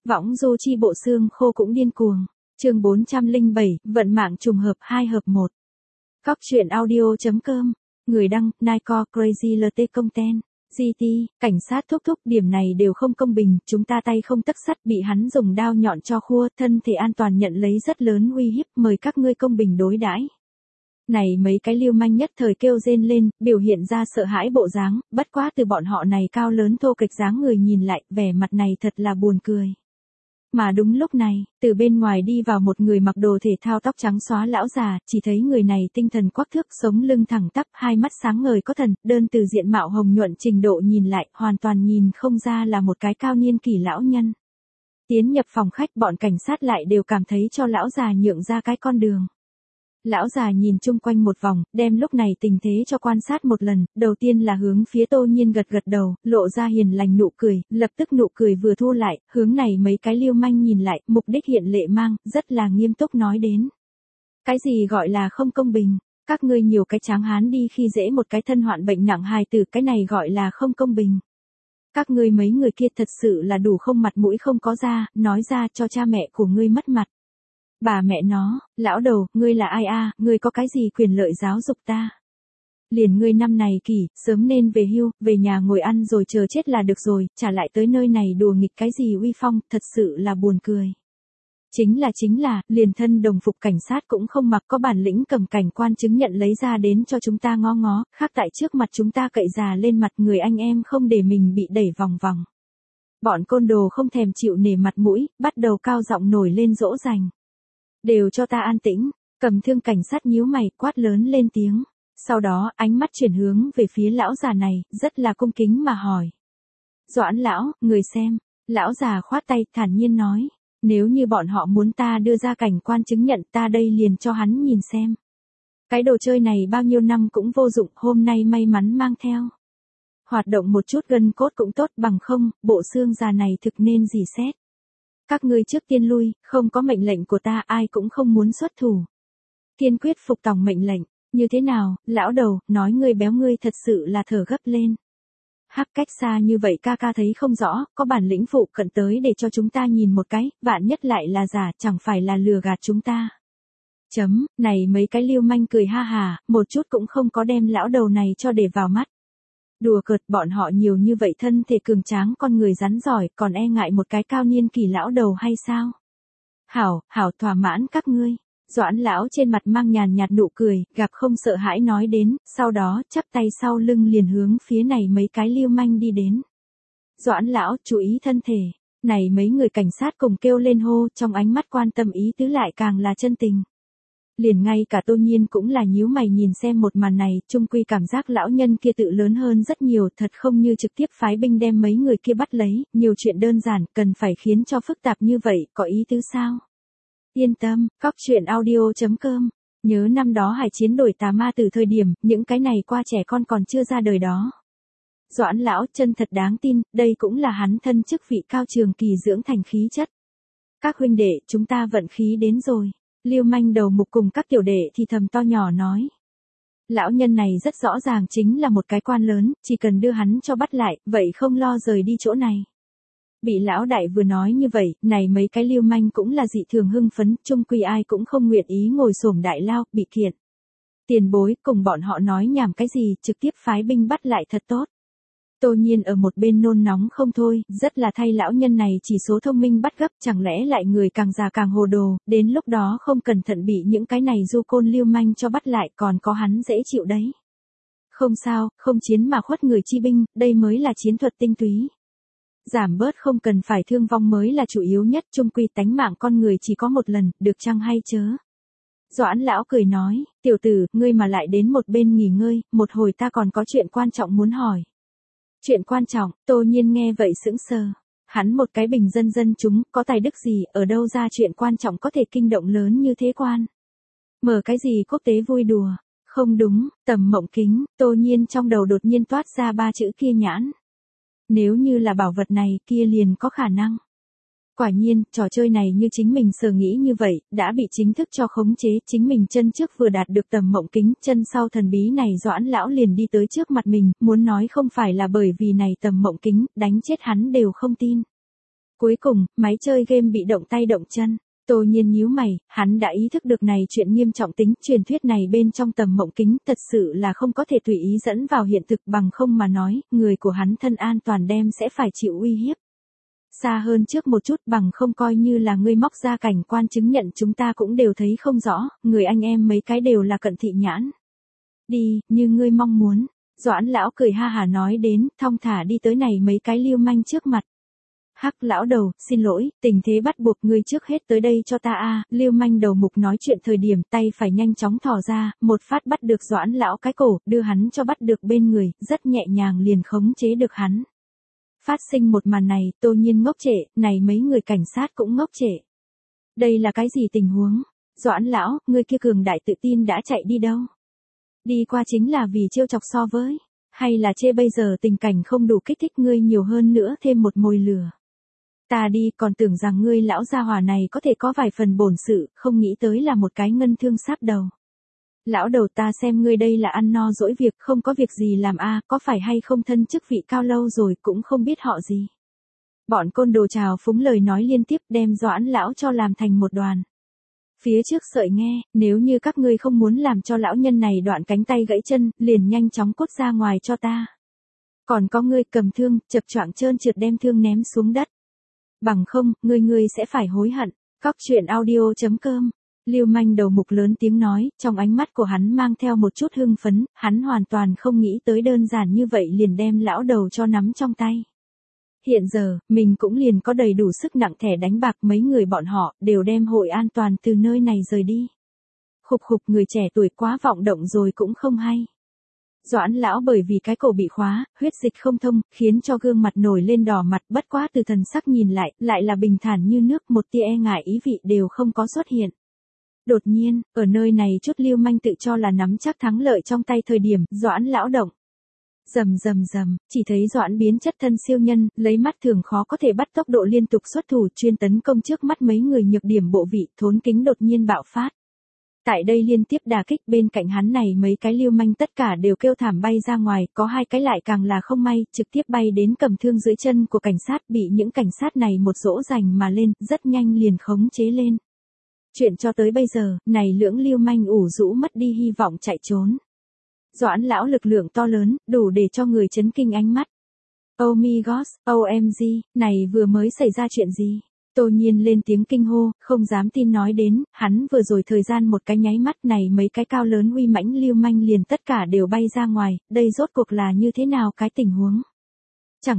Võng du chi bộ xương khô cũng điên cuồng. Chương 407, vận mạng trùng hợp 2 hợp 1. Góc truyện audio.com. Người đăng, Nico Crazy LT Content. GT, cảnh sát thúc điểm này đều không công bình, chúng ta tay không tấc sắt bị hắn dùng đao nhọn cho khua, thân thể an toàn nhận lấy rất lớn uy hiếp, mời các ngươi công bình đối đãi. Này mấy cái lưu manh nhất thời kêu rên lên, biểu hiện ra sợ hãi bộ dáng, bất quá từ bọn họ này cao lớn thô kịch dáng người nhìn lại, vẻ mặt này thật là buồn cười. Mà đúng lúc này, từ bên ngoài đi vào một người mặc đồ thể thao tóc trắng xóa lão già, chỉ thấy người này tinh thần quắc thước, sống lưng thẳng tắp, hai mắt sáng ngời có thần, đơn từ diện mạo hồng nhuận trình độ nhìn lại, hoàn toàn nhìn không ra là một cái cao niên kỳ lão nhân. Tiến nhập phòng khách, bọn cảnh sát lại đều cảm thấy cho lão già nhượng ra cái con đường. Lão già nhìn chung quanh một vòng, đem lúc này tình thế cho quan sát một lần, đầu tiên là hướng phía Tô Nhiên gật đầu, lộ ra hiền lành nụ cười, lập tức nụ cười vừa thu lại, hướng này mấy cái lưu manh nhìn lại, mục đích hiện lệ mang, rất là nghiêm túc nói đến. Cái gì gọi là không công bình, các ngươi nhiều cái tráng hán đi khi dễ một cái thân hoạn bệnh nặng hài tử, cái này gọi là không công bình. Các ngươi mấy người kia thật sự là đủ không mặt mũi không có da, nói ra cho cha mẹ của ngươi mất mặt. Bà mẹ nó, lão đầu, ngươi là ai a? Ngươi có cái gì quyền lợi giáo dục ta? Liền ngươi năm này kỷ, sớm nên về hưu, về nhà ngồi ăn rồi chờ chết là được rồi, trả lại tới nơi này đùa nghịch cái gì uy phong, thật sự là buồn cười. Chính là, liền thân đồng phục cảnh sát cũng không mặc, có bản lĩnh cầm cảnh quan chứng nhận lấy ra đến cho chúng ta ngó, khác tại trước mặt chúng ta cậy già lên mặt người anh em không để mình bị đẩy vòng vòng. Bọn côn đồ không thèm chịu nể mặt mũi, bắt đầu cao giọng nổi lên dỗ dành. Đều cho ta an tĩnh, cầm thương cảnh sát nhíu mày quát lớn lên tiếng. Sau đó ánh mắt chuyển hướng về phía lão già này, rất là cung kính mà hỏi. Doãn lão, người xem. Lão già khoát tay thản nhiên nói. Nếu như bọn họ muốn ta đưa ra cảnh quan chứng nhận ta đây liền cho hắn nhìn xem. Cái đồ chơi này bao nhiêu năm cũng vô dụng, hôm nay may mắn mang theo. Hoạt động một chút gân cốt cũng tốt, bằng không, bộ xương già này thực nên gì xét. Các ngươi trước tiên lui, không có mệnh lệnh của ta ai cũng không muốn xuất thủ. Kiên quyết phục tòng mệnh lệnh, như thế nào, lão đầu, nói ngươi béo ngươi thật sự là thở gấp lên. Hắc cách xa như vậy ca thấy không rõ, có bản lĩnh phụ cận tới để cho chúng ta nhìn một cái, vạn nhất lại là giả, chẳng phải là lừa gạt chúng ta. Này mấy cái lưu manh cười ha hà, một chút cũng không có đem lão đầu này cho để vào mắt. Đùa cợt, bọn họ nhiều như vậy thân thể cường tráng con người rắn giỏi, còn e ngại một cái cao niên kỳ lão đầu hay sao? Hảo thỏa mãn các ngươi. Doãn lão trên mặt mang nhàn nhạt nụ cười, gặp không sợ hãi nói đến, sau đó chắp tay sau lưng liền hướng phía này mấy cái lưu manh đi đến. Doãn lão, chú ý thân thể. Này mấy người cảnh sát cùng kêu lên hô, trong ánh mắt quan tâm ý tứ lại càng là chân tình. Liền ngay cả Tô Nhiên cũng là nhíu mày nhìn xem một màn này, chung quy cảm giác lão nhân kia tự lớn hơn rất nhiều, thật không như trực tiếp phái binh đem mấy người kia bắt lấy, nhiều chuyện đơn giản, cần phải khiến cho phức tạp như vậy, có ý tứ sao? Yên tâm, góc truyện audio.com. Nhớ năm đó hải chiến đổi tà ma từ thời điểm, những cái này qua trẻ con còn chưa ra đời đó. Doãn lão chân thật đáng tin, đây cũng là hắn thân chức vị cao trường kỳ dưỡng thành khí chất. Các huynh đệ, chúng ta vận khí đến rồi. Lưu manh đầu mục cùng các tiểu đệ thì thầm to nhỏ nói. Lão nhân này rất rõ ràng chính là một cái quan lớn, chỉ cần đưa hắn cho bắt lại, vậy không lo rời đi chỗ này. Bị lão đại vừa nói như vậy, này mấy cái lưu manh cũng là dị thường hưng phấn, chung quy ai cũng không nguyện ý ngồi xổm đại lao, bị kiện. Tiền bối cùng bọn họ nói nhảm cái gì, trực tiếp phái binh bắt lại thật tốt. Tô Nhiên ở một bên nôn nóng không thôi, rất là thay lão nhân này chỉ số thông minh bắt gấp, chẳng lẽ lại người càng già càng hồ đồ, đến lúc đó không cẩn thận bị những cái này du côn lưu manh cho bắt lại còn có hắn dễ chịu đấy. Không sao, không chiến mà khuất người chi binh, đây mới là chiến thuật tinh túy. Giảm bớt không cần phải thương vong mới là chủ yếu nhất, chung quy tánh mạng con người chỉ có một lần, được chăng hay chớ. Doãn lão cười nói, tiểu tử, ngươi mà lại đến một bên nghỉ ngơi, một hồi ta còn có chuyện quan trọng muốn hỏi. Chuyện quan trọng, Tô Nhiên nghe vậy sững sờ. Hắn một cái bình dân chúng, có tài đức gì, ở đâu ra chuyện quan trọng có thể kinh động lớn như thế quan. Mở cái gì quốc tế vui đùa. Không đúng, Tầm Mộng Kính, Tô Nhiên trong đầu đột nhiên toát ra ba chữ kia nhãn. Nếu như là bảo vật này kia liền có khả năng. Quả nhiên, trò chơi này như chính mình sở nghĩ như vậy, đã bị chính thức cho khống chế, chính mình chân trước vừa đạt được Tầm Mộng Kính, chân sau thần bí này Doãn lão liền đi tới trước mặt mình, muốn nói không phải là bởi vì này Tầm Mộng Kính, đánh chết hắn đều không tin. Cuối cùng, máy chơi game bị động tay động chân. Tô Nhiên nhíu mày, hắn đã ý thức được này chuyện nghiêm trọng tính, truyền thuyết này bên trong tầm mộng kính thật sự là không có thể tùy ý dẫn vào hiện thực, bằng không mà nói, người của hắn thân an toàn đem sẽ phải chịu uy hiếp. Xa hơn trước một chút, bằng không coi như là ngươi móc ra cảnh quan chứng nhận chúng ta cũng đều thấy không rõ, người anh em mấy cái đều là cận thị nhãn. Đi, như ngươi mong muốn. Doãn lão cười ha hả nói đến, thong thả đi tới này mấy cái lưu manh trước mặt. Hắc lão đầu, xin lỗi, tình thế bắt buộc ngươi trước hết tới đây cho ta a. Lưu manh đầu mục nói chuyện thời điểm tay phải nhanh chóng thò ra, một phát bắt được Doãn lão cái cổ, đưa hắn cho bắt được bên người, rất nhẹ nhàng liền khống chế được hắn. Phát sinh một màn này, Tô Nhiên ngốc trệ, này mấy người cảnh sát cũng ngốc trệ. Đây là cái gì tình huống? Doãn lão, ngươi kia cường đại tự tin đã chạy đi đâu? Đi qua chính là vì trêu chọc so với, hay là chê bây giờ tình cảnh không đủ kích thích ngươi nhiều hơn nữa thêm một mồi lửa. Ta đi, còn tưởng rằng ngươi lão gia hỏa này có thể có vài phần bổn sự, không nghĩ tới là một cái ngân thương sáp đầu. Lão đầu, ta xem ngươi đây là ăn no dỗi việc, không có việc gì làm a, có phải hay không thân chức vị cao lâu rồi cũng không biết họ gì. Bọn côn đồ trào phúng lời nói liên tiếp đem Doãn lão cho làm thành một đoàn. Phía trước sợi nghe, nếu như các ngươi không muốn làm cho lão nhân này đoạn cánh tay gãy chân, liền nhanh chóng cút ra ngoài cho ta. Còn có ngươi cầm thương, chập choạng trơn trượt đem thương ném xuống đất. Bằng không, ngươi sẽ phải hối hận. Cóc truyện audio.com. Lưu manh đầu mục lớn tiếng nói, trong ánh mắt của hắn mang theo một chút hưng phấn, hắn hoàn toàn không nghĩ tới đơn giản như vậy liền đem lão đầu cho nắm trong tay. Hiện giờ, mình cũng liền có đầy đủ sức nặng thẻ đánh bạc, mấy người bọn họ đều đem hội an toàn từ nơi này rời đi. Khục khục, người trẻ tuổi quá vọng động rồi cũng không hay. Doãn lão bởi vì cái cổ bị khóa, huyết dịch không thông, khiến cho gương mặt nổi lên đỏ mặt, bất quá từ thần sắc nhìn lại là bình thản như nước, một tia e ngại ý vị đều không có xuất hiện. Đột nhiên, ở nơi này chút lưu manh tự cho là nắm chắc thắng lợi trong tay thời điểm, Doãn lão động. Rầm rầm rầm, chỉ thấy Doãn biến chất thân siêu nhân, lấy mắt thường khó có thể bắt tốc độ liên tục xuất thủ chuyên tấn công trước mắt mấy người nhược điểm bộ vị, thốn kính đột nhiên bạo phát. Tại đây liên tiếp đả kích, bên cạnh hắn này mấy cái lưu manh tất cả đều kêu thảm bay ra ngoài, có hai cái lại càng là không may, trực tiếp bay đến cầm thương dưới chân của cảnh sát, bị những cảnh sát này một dỗ dành mà lên, rất nhanh liền khống chế lên. Chuyện cho tới bây giờ, này lưỡng lưu manh ủ rũ mất đi hy vọng chạy trốn. Doãn lão lực lượng to lớn, đủ để cho người chấn kinh ánh mắt. Oh my gosh, OMG, này vừa mới xảy ra chuyện gì? Tô Nhiên lên tiếng kinh hô, không dám tin nói đến, hắn vừa rồi thời gian một cái nháy mắt này mấy cái cao lớn uy mãnh lưu manh liền tất cả đều bay ra ngoài, đây rốt cuộc là như thế nào cái tình huống? Chẳng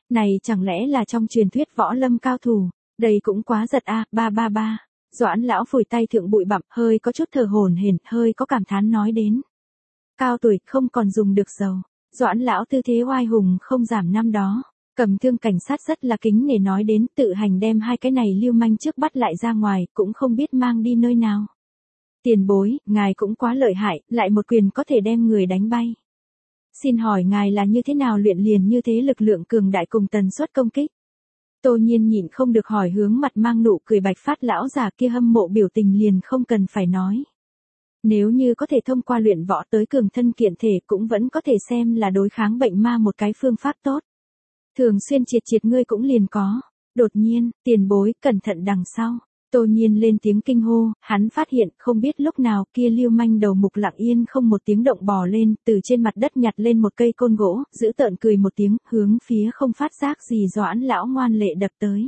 lẽ là trong truyền thuyết võ lâm cao thủ, đây cũng quá giật a, ba. Doãn lão phủi tay thượng bụi bặm, hơi có chút thở hổn hển, hơi có cảm thán nói đến. Cao tuổi không còn dùng được dầu. Doãn lão tư thế oai hùng không giảm năm đó. Cầm thương cảnh sát rất là kính nể nói đến, tự hành đem hai cái này lưu manh trước bắt lại ra ngoài, cũng không biết mang đi nơi nào. Tiền bối, ngài cũng quá lợi hại, lại một quyền có thể đem người đánh bay. Xin hỏi ngài là như thế nào luyện liền như thế lực lượng cường đại cùng tần suất công kích? Tô Nhiên nhịn không được hỏi, hướng mặt mang nụ cười bạch phát lão già kia hâm mộ biểu tình liền không cần phải nói. Nếu như có thể thông qua luyện võ tới cường thân kiện thể cũng vẫn có thể xem là đối kháng bệnh ma một cái phương pháp tốt. Thường xuyên triệt ngươi cũng liền có. Đột nhiên, tiền bối, cẩn thận đằng sau. Tô Nhiên lên tiếng kinh hô, hắn phát hiện không biết lúc nào kia lưu manh đầu mục lặng yên không một tiếng động bò lên, từ trên mặt đất nhặt lên một cây côn gỗ, giữ tợn cười một tiếng, hướng phía không phát giác gì Doãn lão ngoan lệ đập tới.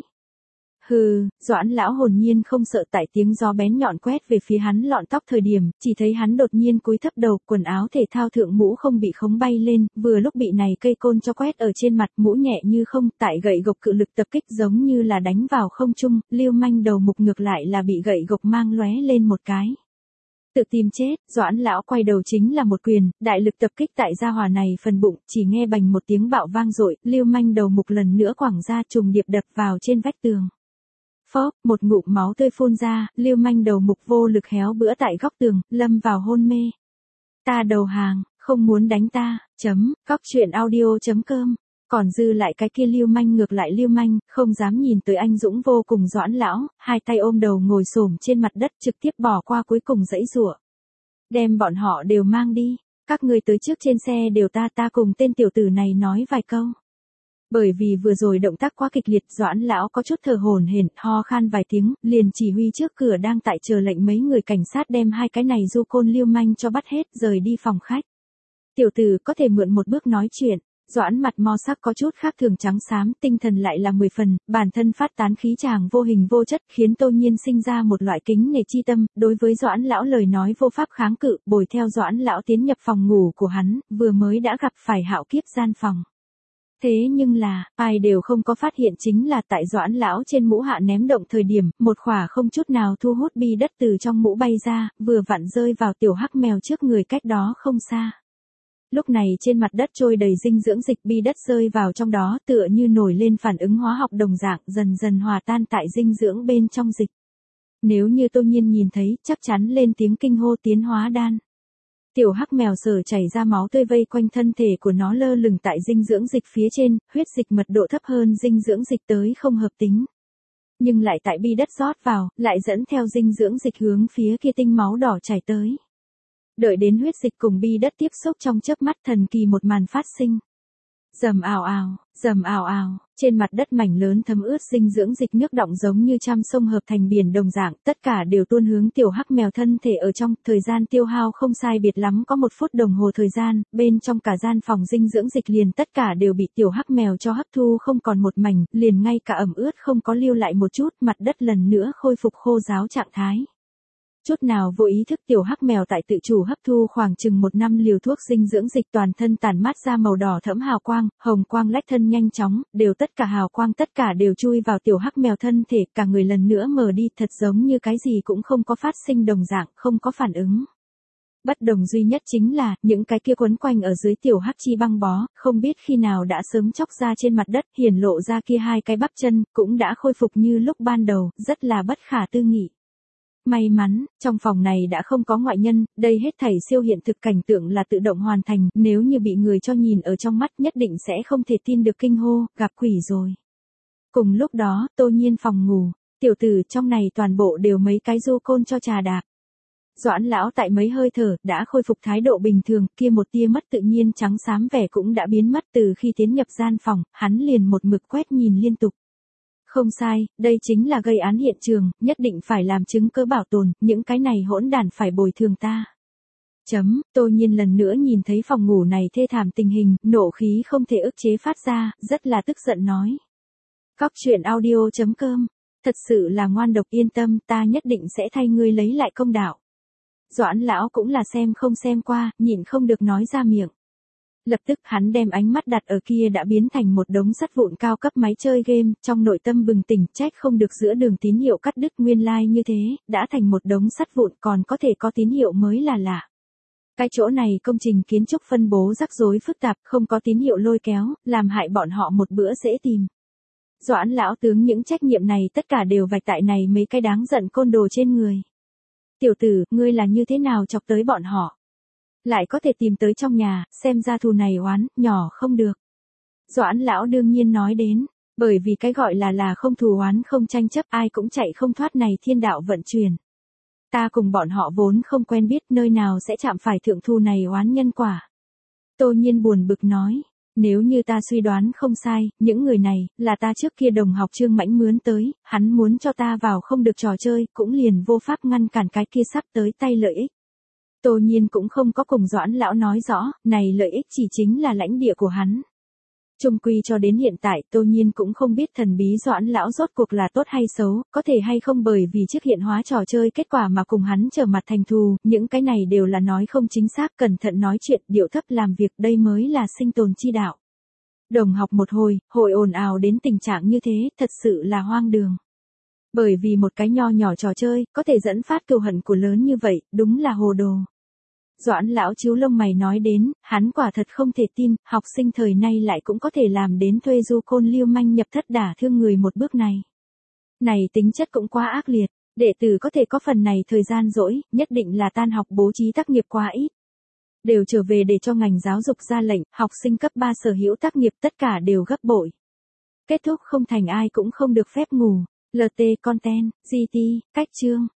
Hừ, Doãn lão hồn nhiên không sợ, tại tiếng gió bén nhọn quét về phía hắn lọn tóc thời điểm, chỉ thấy hắn đột nhiên cúi thấp đầu, quần áo thể thao thượng mũ không bị khống bay lên, vừa lúc bị này cây côn cho quét ở trên mặt, mũ nhẹ như không, tại gậy gộc cự lực tập kích giống như là đánh vào không trung, lưu manh đầu mục ngược lại là bị gậy gộc mang lóe lên một cái. Tự tìm chết, Doãn lão quay đầu chính là một quyền, đại lực tập kích tại gia hỏa này phần bụng, chỉ nghe bành một tiếng bạo vang dội, lưu manh đầu mục lần nữa quẳng ra trùng điệp đập vào trên vách tường. Phốc, một ngụm máu tươi phun ra, lưu manh đầu mục vô lực héo bữa tại góc tường, lâm vào hôn mê. Ta đầu hàng, không muốn đánh ta, Cóc truyện audio.com. Còn dư lại cái kia lưu manh ngược lại lưu manh, không dám nhìn tới anh dũng vô cùng Doãn lão, hai tay ôm đầu ngồi xổm trên mặt đất trực tiếp bỏ qua cuối cùng dãy giụa. Đem bọn họ đều mang đi, các người tới trước trên xe đều ta cùng tên tiểu tử này nói vài câu. Bởi vì vừa rồi động tác quá kịch liệt, Doãn lão có chút thở hổn hển, ho khan vài tiếng, liền chỉ huy trước cửa đang tại chờ lệnh mấy người cảnh sát đem hai cái này du côn lưu manh cho bắt hết, rời đi phòng khách. Tiểu tử có thể mượn một bước nói chuyện. Doãn mặt mo sắc có chút khác thường trắng xám, tinh thần lại là 10 phần, bản thân phát tán khí chàng vô hình vô chất, khiến Tô Nhiên sinh ra một loại kính nể chi tâm, đối với Doãn lão lời nói vô pháp kháng cự, bồi theo Doãn lão tiến nhập phòng ngủ của hắn, vừa mới đã gặp phải hạo kiếp gian phòng. Thế nhưng là, ai đều không có phát hiện chính là tại Doãn lão trên mũ hạ ném động thời điểm, một khỏa không chút nào thu hút bi đất từ trong mũ bay ra, vừa vặn rơi vào tiểu hắc mèo trước người cách đó không xa. Lúc này trên mặt đất trôi đầy dinh dưỡng dịch, bi đất rơi vào trong đó tựa như nổi lên phản ứng hóa học đồng dạng, dần dần hòa tan tại dinh dưỡng bên trong dịch. Nếu như Tô Nhiên nhìn thấy, chắc chắn lên tiếng kinh hô tiến hóa đan. Tiểu hắc mèo sở chảy ra máu tươi vây quanh thân thể của nó lơ lửng tại dinh dưỡng dịch phía trên, huyết dịch mật độ thấp hơn dinh dưỡng dịch tới không hợp tính. Nhưng lại tại bi đất rót vào, lại dẫn theo dinh dưỡng dịch hướng phía kia tinh máu đỏ chảy tới. Đợi đến huyết dịch cùng bi đất tiếp xúc trong chớp mắt, thần kỳ một màn phát sinh. Rầm ào ào, trên mặt đất mảnh lớn thấm ướt dinh dưỡng dịch nước đọng giống như trăm sông hợp thành biển đồng dạng, tất cả đều tuôn hướng tiểu hắc mèo thân thể ở trong, thời gian tiêu hao không sai biệt lắm có 1 phút đồng hồ thời gian, bên trong cả gian phòng dinh dưỡng dịch liền tất cả đều bị tiểu hắc mèo cho hấp thu không còn một mảnh, liền ngay cả ẩm ướt không có lưu lại một chút, mặt đất lần nữa khôi phục khô ráo trạng thái. Chút nào vô ý thức tiểu hắc mèo tại tự chủ hấp thu khoảng chừng 1 năm liều thuốc dinh dưỡng dịch, toàn thân tản mát ra màu đỏ thẫm hào quang, hồng quang lách thân nhanh chóng, đều tất cả hào quang tất cả đều chui vào tiểu hắc mèo thân thể, cả người lần nữa mờ đi, thật giống như cái gì cũng không có phát sinh đồng dạng, không có phản ứng. Bất đồng duy nhất chính là, những cái kia quấn quanh ở dưới tiểu hắc chi băng bó, không biết khi nào đã sớm chóc ra trên mặt đất, hiển lộ ra kia hai cái bắp chân, cũng đã khôi phục như lúc ban đầu, rất là bất khả tư nghị. May mắn, trong phòng này đã không có ngoại nhân, đây hết thảy siêu hiện thực cảnh tượng là tự động hoàn thành, nếu như bị người cho nhìn ở trong mắt nhất định sẽ không thể tin được kinh hô, gặp quỷ rồi. Cùng lúc đó, Tô Nhiên phòng ngủ, tiểu tử trong này toàn bộ đều mấy cái du côn cho trà đạp. Doãn lão tại mấy hơi thở, đã khôi phục thái độ bình thường, kia một tia mất tự nhiên trắng xám vẻ cũng đã biến mất từ khi tiến nhập gian phòng, hắn liền một mực quét nhìn liên tục. Không sai, đây chính là gây án hiện trường, nhất định phải làm chứng cứ bảo tồn, những cái này hỗn đản phải bồi thường ta. Tô Nhiên lần nữa nhìn thấy phòng ngủ này thê thảm tình hình, nộ khí không thể ức chế phát ra, rất là tức giận nói. Cóc truyện audio.com, thật sự là ngoan độc, yên tâm, ta nhất định sẽ thay ngươi lấy lại công đạo. Doãn lão cũng là xem không xem qua, nhịn không được nói ra miệng. Lập tức hắn đem ánh mắt đặt ở kia đã biến thành một đống sắt vụn cao cấp máy chơi game, trong nội tâm bừng tỉnh, trách không được giữa đường tín hiệu cắt đứt, nguyên lai như thế, đã thành một đống sắt vụn còn có thể có tín hiệu mới là lạ. Cái chỗ này công trình kiến trúc phân bố rắc rối phức tạp, không có tín hiệu lôi kéo, làm hại bọn họ một bữa dễ tìm. Doãn lão tướng những trách nhiệm này tất cả đều vạch tại này mấy cái đáng giận côn đồ trên người. Tiểu tử, ngươi là như thế nào chọc tới bọn họ? Lại có thể tìm tới trong nhà, xem ra thù này oán, nhỏ không được. Doãn lão đương nhiên nói đến, bởi vì cái gọi là không thù oán không tranh chấp, ai cũng chạy không thoát này thiên đạo vận chuyển. Ta cùng bọn họ vốn không quen biết, nơi nào sẽ chạm phải thượng thù này oán nhân quả. Tô Nhiên buồn bực nói, nếu như ta suy đoán không sai, những người này, là ta trước kia đồng học Trương Mãnh mướn tới, hắn muốn cho ta vào không được trò chơi, cũng liền vô pháp ngăn cản cái kia sắp tới tay lợi ích. Tô Nhiên cũng không có cùng Doãn lão nói rõ, này lợi ích chỉ chính là lãnh địa của hắn. Chung quy cho đến hiện tại, Tô Nhiên cũng không biết thần bí Doãn lão rốt cuộc là tốt hay xấu, có thể hay không bởi vì trước hiện hóa trò chơi kết quả mà cùng hắn trở mặt thành thù, những cái này đều là nói không chính xác, cẩn thận nói chuyện, điệu thấp làm việc, đây mới là sinh tồn chi đạo. Đồng học một hồi, hội ồn ào đến tình trạng như thế, thật sự là hoang đường. Bởi vì một cái nho nhỏ trò chơi, có thể dẫn phát cừu hận của lớn như vậy, đúng là hồ đồ. Doãn lão chiếu lông mày nói đến, hắn quả thật không thể tin, học sinh thời nay lại cũng có thể làm đến thuê du côn lưu manh nhập thất đả thương người một bước này. Này tính chất cũng quá ác liệt, đệ tử có thể có phần này thời gian rỗi, nhất định là tan học bố trí tác nghiệp quá ít. Đều trở về để cho ngành giáo dục ra lệnh, học sinh cấp 3 sở hữu tác nghiệp tất cả đều gấp bội. Kết thúc không thành ai cũng không được phép ngủ. LT Content, GT, cách chương.